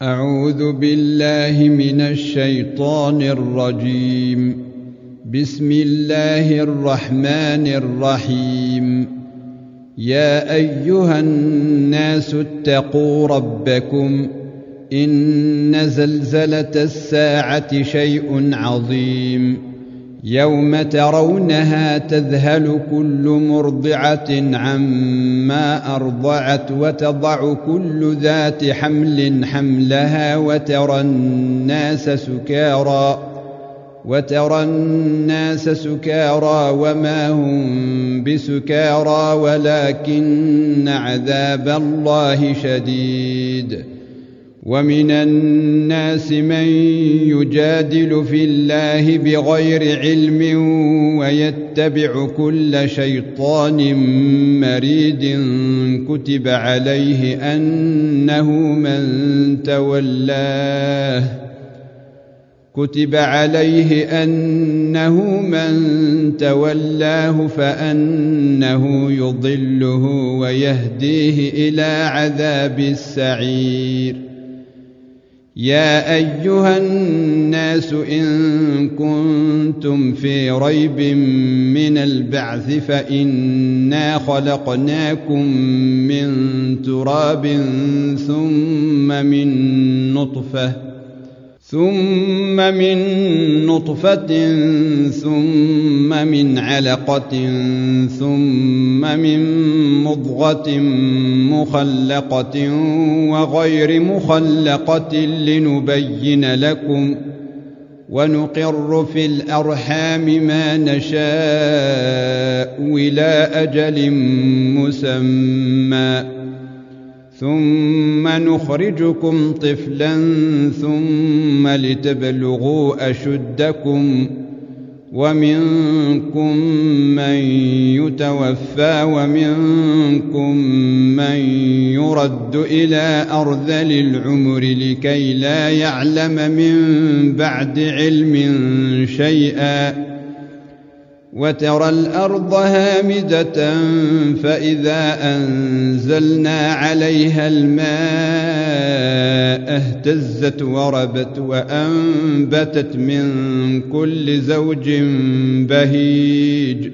أعوذ بالله من الشيطان الرجيم. بسم الله الرحمن الرحيم. يا أيها الناس اتقوا ربكم إن زلزلة الساعة شيء عظيم يوم ترونها تذهل كل مرضعة عما أرضعت وتضع كل ذات حمل حملها وترى الناس سكارى وما هم بسكارى ولكن عذاب الله شديد. ومن الناس من يجادل في الله بغير علم ويتبع كل شيطان مريد كتب عليه أنه من تولاه فأنه يضله ويهديه إلى عذاب السعير. يا أيها الناس إن كنتم في ريب من البعث فإنا خلقناكم من تراب ثم من نطفة ثم من علقة ثم من مضغة مخلقة وغير مخلقة لنبين لكم ونقر في الأرحام ما نشاء إلى أجل مسمى ثم نخرجكم طفلا ثم لتبلغوا أشدكم ومنكم من يتوفى ومنكم من يرد إلى أرذل العمر لكي لا يعلم من بعد علم شيئا. وترى الأرض هامدة فإذا أنزلنا عليها الماء اهتزت وربت وأنبتت من كل زوج بهيج.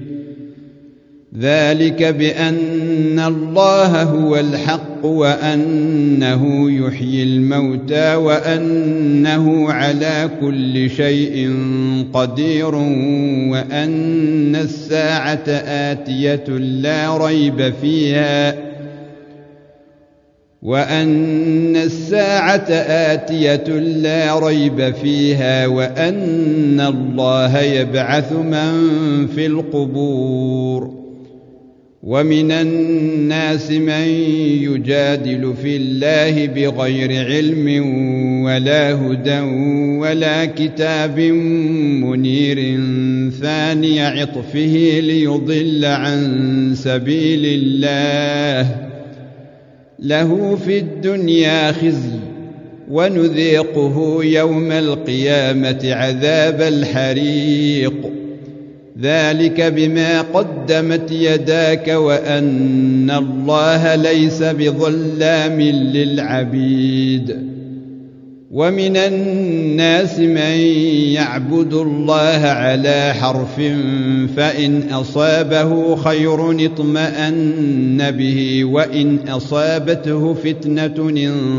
ذلك بأن الله هو الحق وأنه يحيي الموتى وأنه على كل شيء قدير وأن الساعة آتية لا ريب فيها وأن الله يبعث من في القبور. ومن الناس من يجادل في الله بغير علم ولا هدى ولا كتاب منير ثاني عطفه ليضل عن سبيل الله له في الدنيا خزي ونذيقه يوم القيامة عذاب الحريق. ذلك بما قدمت يداك وأن الله ليس بظلام للعبيد. ومن الناس من يعبد الله على حرف فإن أصابه خير اطمأن به وإن أصابته فتنة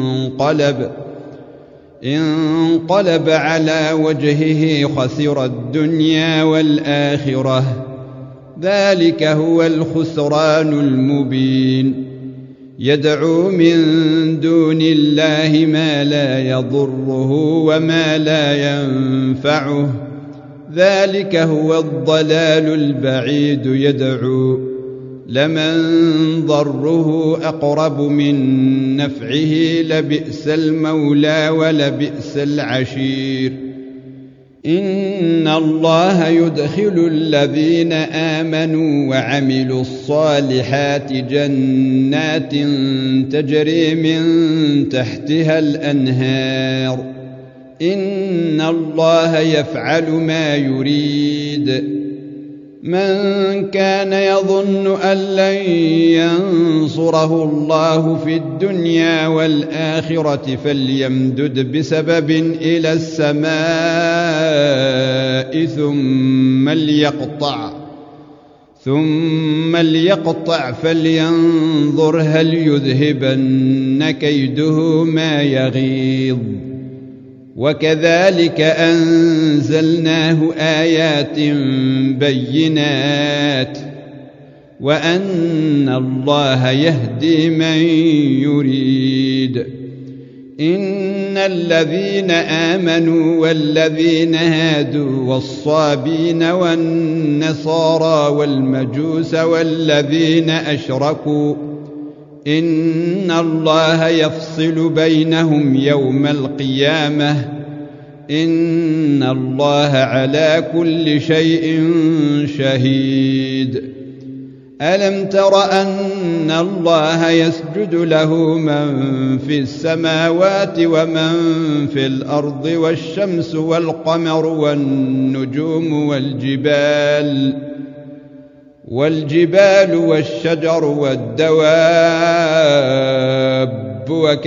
انقلب على وجهه خسر الدنيا والآخرة. ذلك هو الخسران المبين. يدعو من دون الله ما لا يضره وما لا ينفعه. ذلك هو الضلال البعيد. يدعو لمن ضره أقرب من نفعه لبئس المولى ولبئس العشير. إن الله يدخل الذين آمنوا وعملوا الصالحات جنات تجري من تحتها الأنهار. إن الله يفعل ما يريد. من كان يظن أن لن ينصره الله في الدنيا والآخرة فليمدد بسبب إلى السماء ثم ليقطع فلينظر هل يذهبن كيده ما يغيظ. وكذلك أنزلناه آيات بينات وأن الله يهدي من يريد. إن الذين آمنوا والذين هادوا والصابين والنصارى والمجوس والذين أشركوا إن الله يفصل بينهم يوم القيامة إن الله على كل شيء شهيد. ألم تر أن الله يسجد له من في السماوات ومن في الأرض والشمس والقمر والنجوم والجبال والشجر والدواب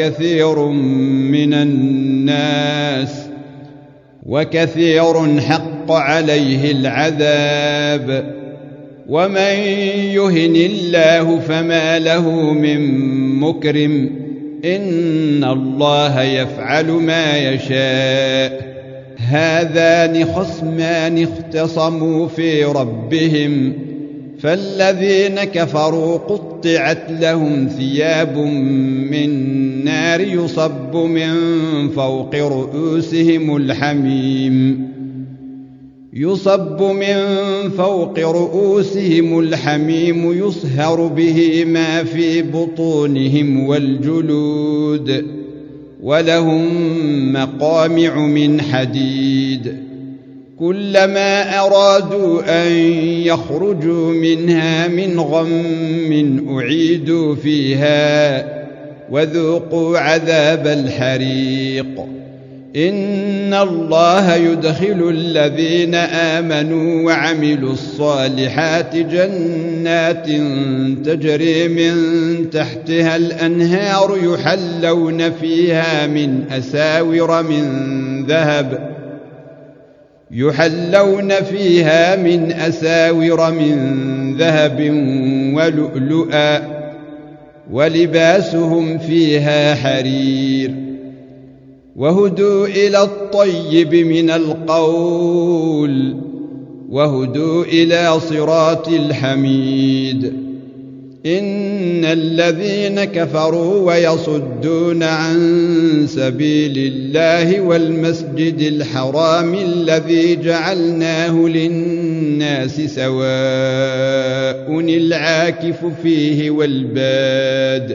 وكثير حق عليه العذاب. ومن يهن الله فما له من مكرم إن الله يفعل ما يشاء. هذان خصمان اختصموا في ربهم فالذين كفروا قطعت لهم ثياب من نار يصب من فوق رؤوسهم الحميم يصهر به ما في بطونهم والجلود ولهم مقامع من حديد. كلما أرادوا أن يخرجوا منها من غم أعيدوا فيها وذوقوا عذاب الحريق. إن الله يدخل الذين آمنوا وعملوا الصالحات جنات تجري من تحتها الأنهار يحلون فيها من أساور من ذهب ولؤلؤا ولباسهم فيها حرير. وهدوا إلى الطيب من القول وهدوا إلى صراط الحميد. إن الذين كفروا ويصدون عن سبيل الله والمسجد الحرام الذي جعلناه للناس سواء العاكف فيه والباد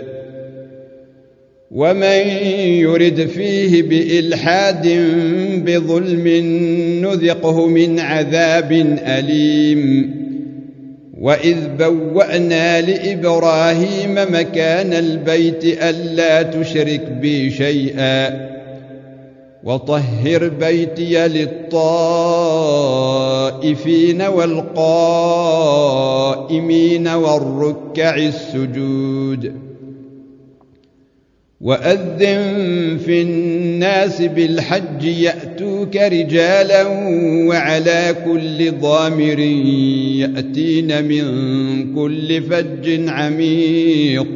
ومن يرد فيه بإلحاد بظلم نذقه من عذاب أليم. وإذ بوأنا لإبراهيم مكان البيت ألا تشرك بي شيئا وطهر بيتي للطائفين والقائمين والركع السجود. وأذن في الناس بالحج يأتوك رجالا وعلى كل ضامر يأتين من كل فج عميق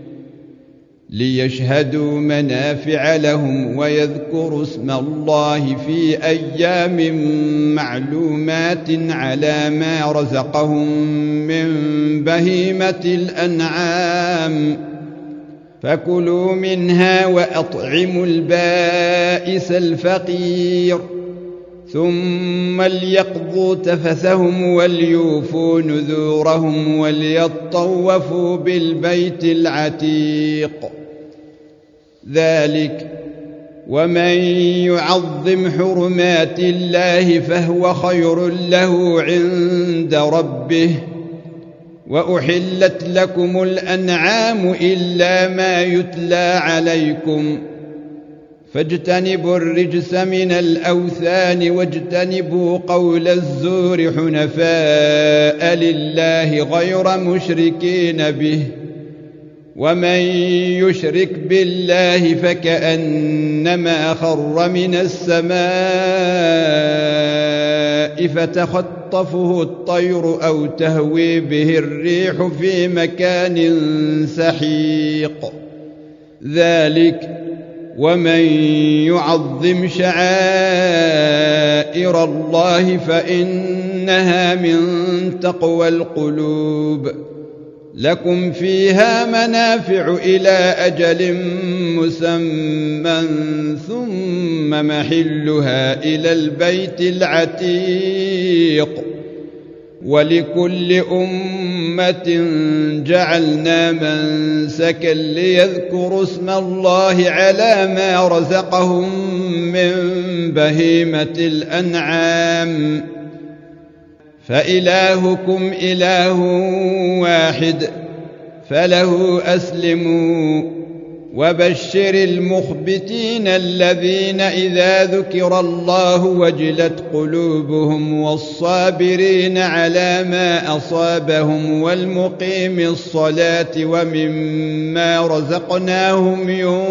ليشهدوا منافع لهم ويذكروا اسم الله في أيام معلومات على ما رزقهم من بهيمة الأنعام فكلوا منها وأطعموا البائس الفقير ثم ليقضوا تفثهم وليوفوا نذورهم وليطوفوا بالبيت العتيق. ذلك ومن يعظم حرمات الله فهو خير له عند ربه. وأحلت لكم الأنعام إلا ما يتلى عليكم فاجتنبوا الرجس من الأوثان واجتنبوا قول الزور حنفاء لله غير مشركين به ومن يشرك بالله فكأنما خر من السماء فتخطفه الطير أو تهوي به الريح في مكان سحيق ذلك ومن يعظم شعائر الله فإنها من تقوى القلوب لكم فيها منافع إلى أجل مسمى ثم محلها إلى البيت العتيق ولكل أمة جعلنا منسكا ليذكروا اسم الله على ما رزقهم من بهيمة الأنعام فإلهكم إله واحد فله أسلموا وبشر المخبتين الذين إذا ذكر الله وجلت قلوبهم والصابرين على ما أصابهم والمقيم الصلاة ومما رزقناهم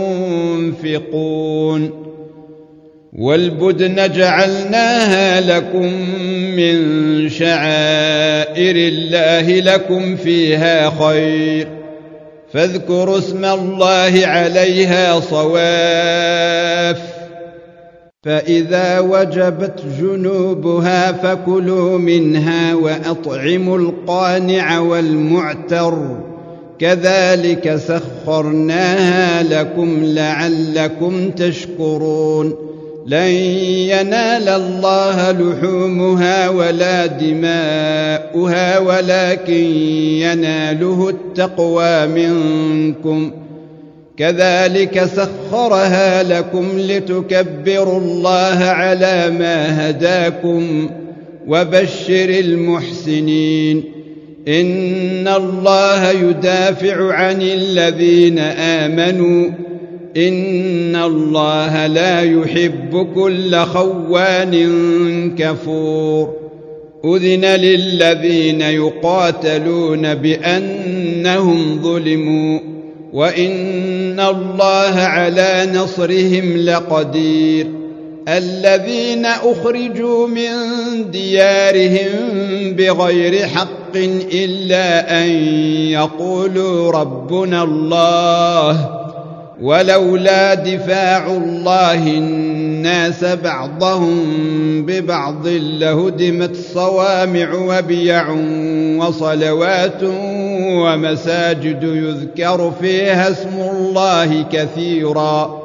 ينفقون والبدن جعلناها لكم من شعائر الله لكم فيها خير فاذكروا اسم الله عليها صواف فإذا وجبت جنوبها فكلوا منها وأطعموا القانع والمعتر كذلك سخرناها لكم لعلكم تشكرون لن ينال الله لحومها ولا دماؤها ولكن يناله التقوى منكم كذلك سخرها لكم لتكبروا الله على ما هداكم وبشر المحسنين إن الله يدافع عن الذين آمنوا إن الله لا يحب كل خوان كفور أذن للذين يقاتلون بأنهم ظلموا وإن الله على نصرهم لقدير الذين أخرجوا من ديارهم بغير حق إلا أن يقولوا ربنا الله ولولا دفاع الله الناس بعضهم ببعض لهدمت صوامع وبيع وصلوات ومساجد يذكر فيها اسم الله كثيرا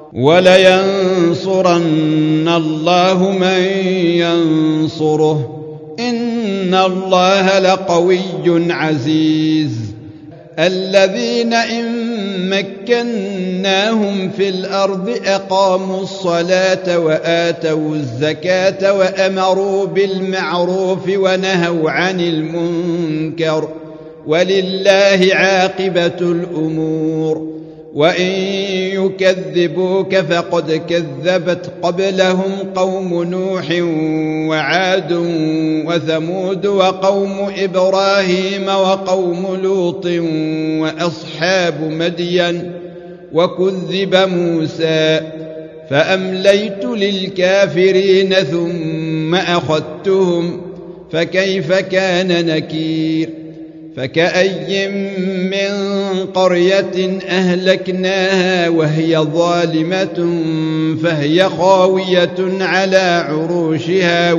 ولينصرن الله من ينصره إن الله لقوي عزيز الذين إن مكناهم في الأرض أقاموا الصلاة وآتوا الزكاة وأمروا بالمعروف ونهوا عن المنكر ولله عاقبة الأمور وإن يكذبوك فقد كذبت قبلهم قوم نوح وعاد وثمود وقوم إبراهيم وقوم لوط وأصحاب مدين وكذب موسى فأمليت للكافرين ثم أخذتهم فكيف كان نكير فكأي من قرية أهلكناها وهي ظالمة فهي خاوية على عروشها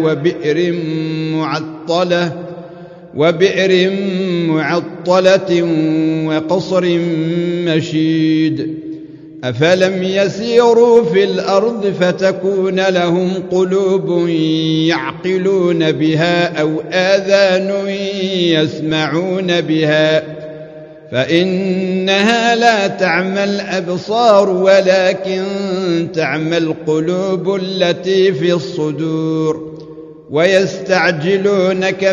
وبئر معطلة وقصر مشيد أفلم يسيروا في الأرض فتكون لهم قلوب يعقلون بها أو آذان يسمعون بها فإنها لا تعمى الأبصار ولكن تعمى القلوب التي في الصدور ويستعجلونك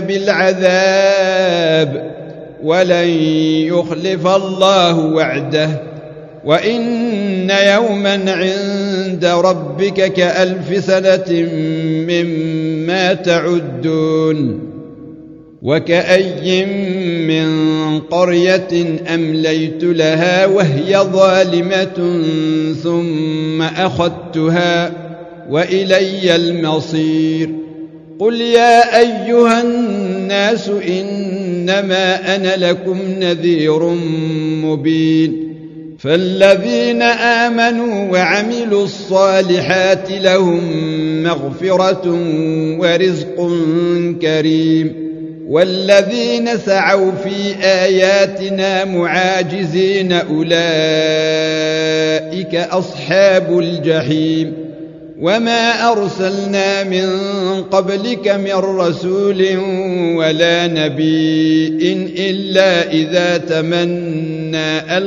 بالعذاب ولن يخلف الله وعده وإن يوما عند ربك كألف سنة مما تعدون وكأي من قرية أمليت لها وهي ظالمة ثم أخذتها وإلي المصير قل يا أيها الناس إنما أنا لكم نذير مبين فالذين آمنوا وعملوا الصالحات لهم مغفرة ورزق كريم والذين سعوا في آياتنا معاجزين أولئك أصحاب الجحيم وما أرسلنا من قبلك من رسول ولا نبي إلا إذا تمنى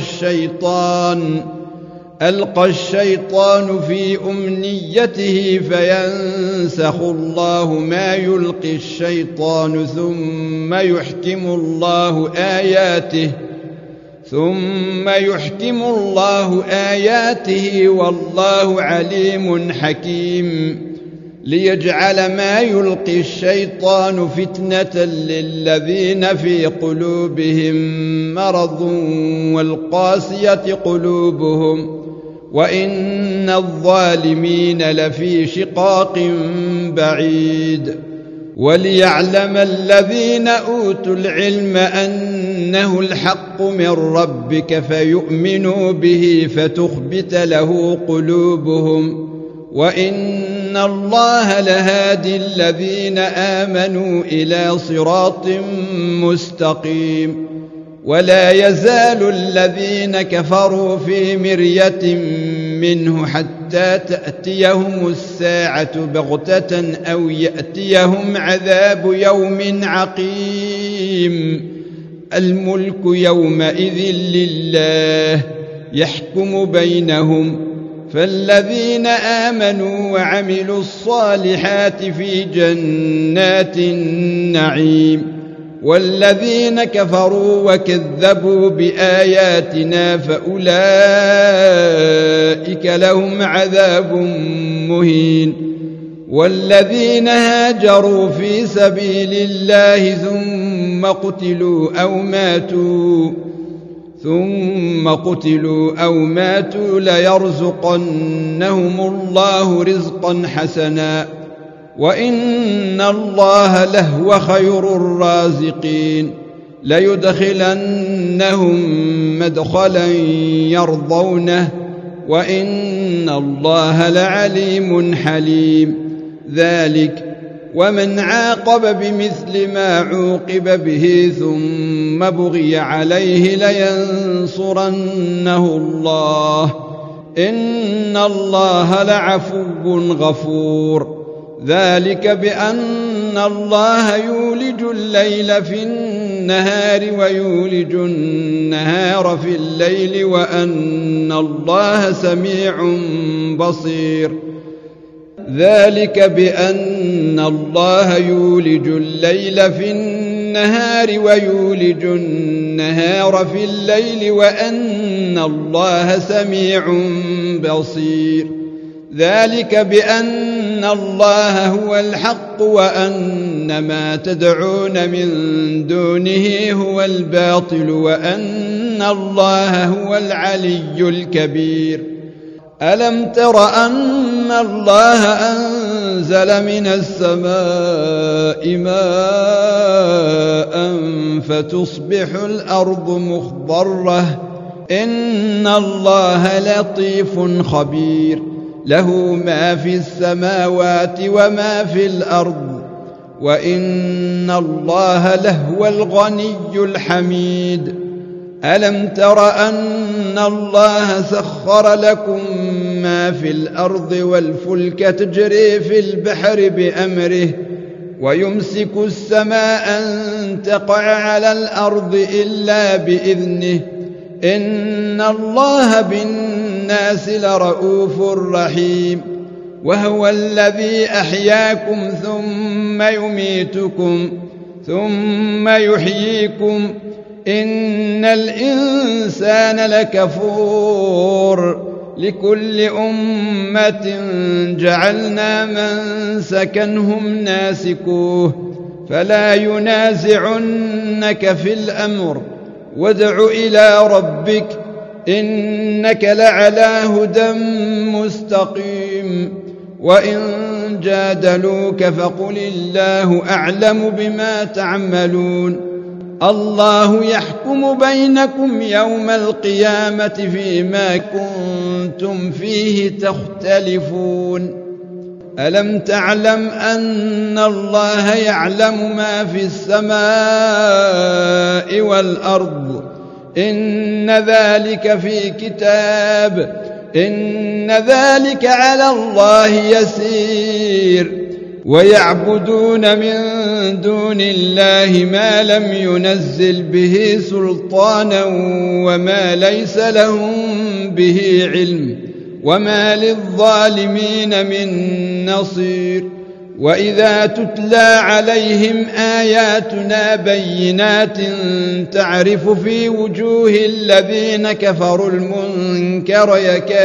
ألقى الشيطان في أمنيته فينسخ الله ما يلقي الشيطان ثم يحكم الله آياته والله عليم حكيم ليجعل ما يلقي الشيطان فتنة للذين في قلوبهم مرض والقاسية قلوبهم وإن الظالمين لفي شقاق بعيد وليعلم الذين أوتوا العلم أنه الحق من ربك فيؤمنوا به فتخبت له قلوبهم وإن الله لهادي الذين آمنوا إلى صراط مستقيم ولا يزال الذين كفروا في مرية منه حتى تأتيهم الساعة بغتة أو يأتيهم عذاب يوم عقيم الملك يومئذ لله يحكم بينهم فالذين آمنوا وعملوا الصالحات في جنات النعيم والذين كفروا وكذبوا بآياتنا فأولئك لهم عذاب مهين والذين هاجروا في سبيل الله ثم قتلوا أو ماتوا ليرزقنهم الله رزقا حسنا وإن الله لهو خير الرازقين ليدخلنهم مدخلا يرضونه وإن الله لعليم حليم ذلك ومن عاقب بمثل ما عوقب به ثم بغي عليه لينصرنه الله إن الله لعفو غفور ذلك بأن الله يولج الليل في النهار ويولج النهار في الليل وأن الله سميع بصير ذلك بأن الله يولج الليل في النهار ويولج النهار في الليل وأن الله سميع بصير ذلك بأن الله هو الحق وأن ما تدعون من دونه هو الباطل وأن الله هو العلي الكبير ألم تر أن الله أنزل من السماء ماء فتصبح الأرض مخضرة إن الله لطيف خبير له ما في السماوات وما في الأرض وإن الله لهو الغني الحميد ألم تر أن الله سخر لكم ما في الأرض والفلك تجري في البحر بأمره ويمسك السماء أن تقع على الأرض إلا بإذنه إن الله بالناس لرؤوف رحيم وهو الذي أحياكم ثم يميتكم ثم يحييكم إن الإنسان لكفور لكل أمة جعلنا منسكا هم ناسكوه فلا ينازعنك في الأمر وادع إلى ربك إنك لعلى هدى مستقيم وإن جادلوك فقل الله أعلم بما تعملون الله يحكم بينكم يوم القيامة فيما كنتم فيه تختلفون ألم تعلم أن الله يعلم ما في السماء والأرض إن ذلك في كتاب إن ذلك على الله يسير ويعبدون من دون الله ما لم ينزل به سلطانا وما ليس لهم به علم وما للظالمين من نصير وإذا تتلى عليهم آياتنا بينات تعرف في وجوه الذين كفروا المنكر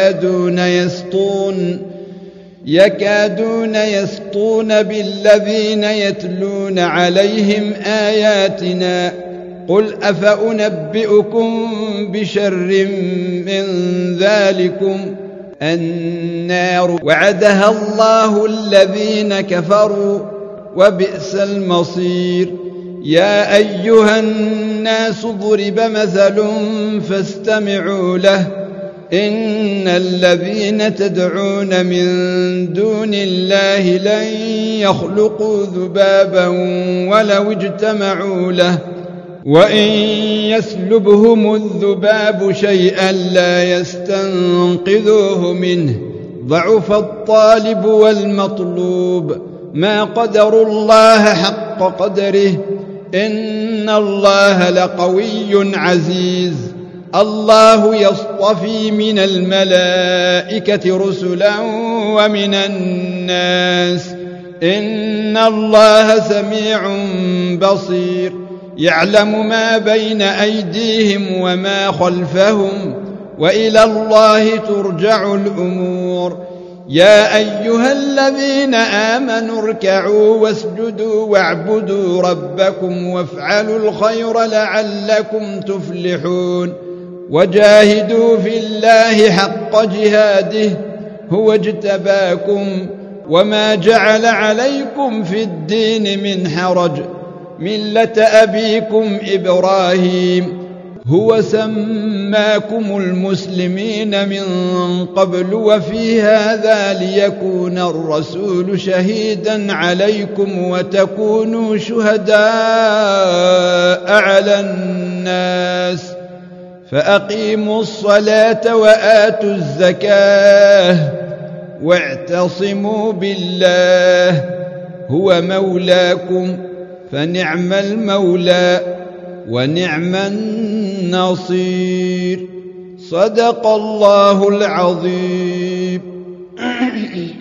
يكادون يسطون بالذين يتلون عليهم آياتنا قل أفأنبئكم بشر من ذلكم النار وعدها الله الذين كفروا وبئس المصير يا أيها الناس ضرب مثل فاستمعوا له إن الذين تدعون من دون الله لن يخلقوا ذبابا ولو اجتمعوا له وإن يسلبهم الذباب شيئا لا يستنقذوه منه ضعف الطالب والمطلوب ما قدروا الله حق قدره إن الله لقوي عزيز الله يصطفي من الملائكة رسلا ومن الناس إن الله سميع بصير يعلم ما بين أيديهم وما خلفهم وإلى الله ترجع الأمور يا أيها الذين آمنوا اركعوا واسجدوا واعبدوا ربكم وافعلوا الخير لعلكم تفلحون وجاهدوا في الله حق جهاده هو اجتباكم وما جعل عليكم في الدين من حرج ملة أبيكم إبراهيم هو سماكم المسلمين من قبل وفي هذا ليكون الرسول شهيدا عليكم وتكونوا شهداء على الناس فأقيموا الصلاة وآتوا الزكاة واعتصموا بالله هو مولاكم فنعم المولى ونعم النصير صدق الله العظيم